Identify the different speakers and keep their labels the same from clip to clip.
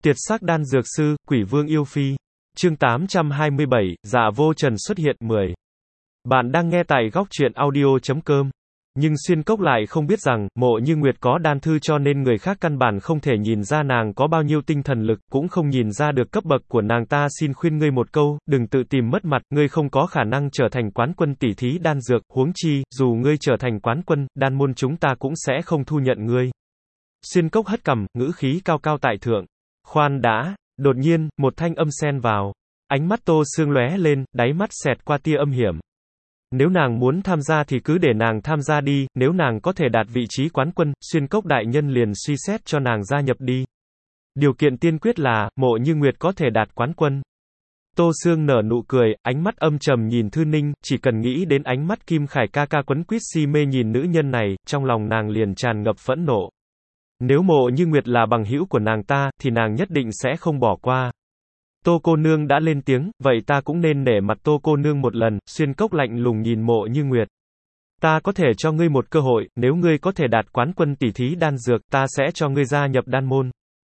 Speaker 1: Tiệt sắc đan dược sư, quỷ vương yêu phi. Chương 827, dạ vô trần xuất hiện 10. Bạn đang nghe tại góc truyện audio.com. Nhưng Xuyên Cốc lại không biết rằng, Mộ Như Nguyệt có đan thư cho nên người khác căn bản không thể nhìn ra nàng có bao nhiêu tinh thần lực, cũng không nhìn ra được cấp bậc của nàng. Ta xin khuyên ngươi một câu, đừng tự tìm mất mặt, ngươi không có khả năng trở thành quán quân tỷ thí đan dược, huống chi, dù ngươi trở thành quán quân, đan môn chúng ta cũng sẽ không thu nhận ngươi. Xuyên Cốc hất cằm, ngữ khí cao cao tại thượng. Khoan đã, đột nhiên, một thanh âm xen vào. Ánh mắt Tô Sương lóe lên, đáy mắt xẹt qua tia âm hiểm. Nếu nàng muốn tham gia thì cứ để nàng tham gia đi, nếu nàng có thể đạt vị trí quán quân, Xuyên Cốc đại nhân liền suy xét cho nàng gia nhập đi. Điều kiện tiên quyết là, Mộ Như Nguyệt có thể đạt quán quân. Tô Sương nở nụ cười, ánh mắt âm trầm nhìn Thư Ninh, chỉ cần nghĩ đến ánh mắt Kim Khải ca ca quấn quýt si mê nhìn nữ nhân này, trong lòng nàng liền tràn ngập phẫn nộ. Nếu Mộ Như Nguyệt là bằng hữu của nàng ta, thì nàng nhất định sẽ không bỏ qua. Tô cô nương đã lên tiếng, vậy ta cũng nên nể mặt Tô cô nương một lần. Xuyên Cốc lạnh lùng nhìn Mộ Như Nguyệt. Ta có thể cho ngươi một cơ hội, nếu ngươi có thể đạt quán quân tỷ thí đan dược, ta sẽ cho ngươi gia nhập đan môn.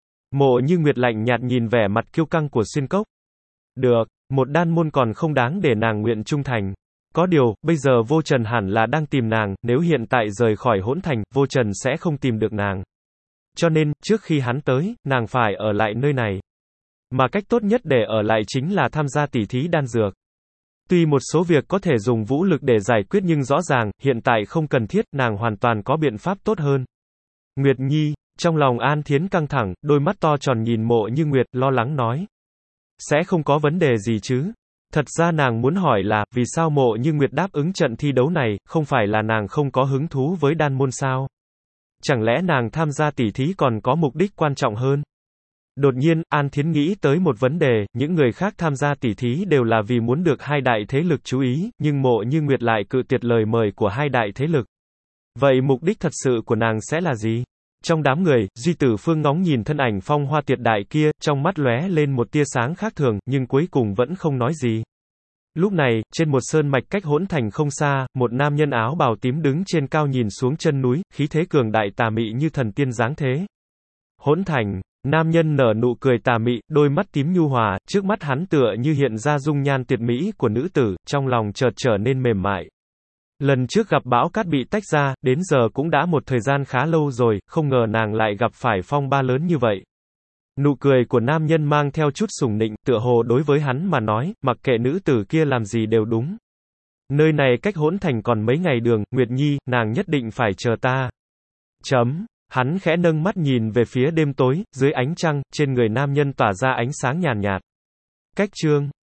Speaker 1: Mộ Như Nguyệt lạnh nhạt nhìn vẻ mặt kiêu căng của Xuyên Cốc. Được, một đan môn còn không đáng để nàng nguyện trung thành. Có điều, bây giờ Vô Trần hẳn là đang tìm nàng, nếu hiện tại rời khỏi Hỗn Thành, Vô Trần sẽ không tìm được nàng. Cho nên, trước khi hắn tới, nàng phải ở lại nơi này. Mà cách tốt nhất để ở lại chính là tham gia tỷ thí đan dược. Tuy một số việc có thể dùng vũ lực để giải quyết nhưng rõ ràng, hiện tại không cần thiết, nàng hoàn toàn có biện pháp tốt hơn. Nguyệt Nhi, trong lòng An Thiến căng thẳng, đôi mắt to tròn nhìn Mộ Như Nguyệt, lo lắng nói. Sẽ không có vấn đề gì chứ? Thật ra nàng muốn hỏi là, vì sao Mộ Như Nguyệt đáp ứng trận thi đấu này, không phải là nàng không có hứng thú với đan môn sao? Chẳng lẽ nàng tham gia tỷ thí còn có mục đích quan trọng hơn? Đột nhiên, An Thiến nghĩ tới một vấn đề, những người khác tham gia tỷ thí đều là vì muốn được hai đại thế lực chú ý, nhưng Mộ Như Nguyệt lại cự tuyệt lời mời của hai đại thế lực. Vậy mục đích thật sự của nàng sẽ là gì? Trong đám người, Duy Tử Phương ngóng nhìn thân ảnh phong hoa tuyệt đại kia, trong mắt lóe lên một tia sáng khác thường, nhưng cuối cùng vẫn không nói gì. Lúc này, trên một sơn mạch cách Hỗn Thành không xa, một nam nhân áo bào tím đứng trên cao nhìn xuống chân núi, khí thế cường đại tà mị như thần tiên dáng thế. Hỗn Thành, nam nhân nở nụ cười tà mị, đôi mắt tím nhu hòa, trước mắt hắn tựa như hiện ra dung nhan tuyệt mỹ của nữ tử, trong lòng chợt trở nên mềm mại. Lần trước gặp bão cát bị tách ra, đến giờ cũng đã một thời gian khá lâu rồi, không ngờ nàng lại gặp phải phong ba lớn như vậy. Nụ cười của nam nhân mang theo chút sủng nịnh, tựa hồ đối với hắn mà nói, mặc kệ nữ tử kia làm gì đều đúng. Nơi này cách Hỗn Thành còn mấy ngày đường, Nguyệt Nhi, nàng nhất định phải chờ ta. Hắn khẽ nâng mắt nhìn về phía đêm tối, dưới ánh trăng, trên người nam nhân tỏa ra ánh sáng nhàn nhạt. Cách chương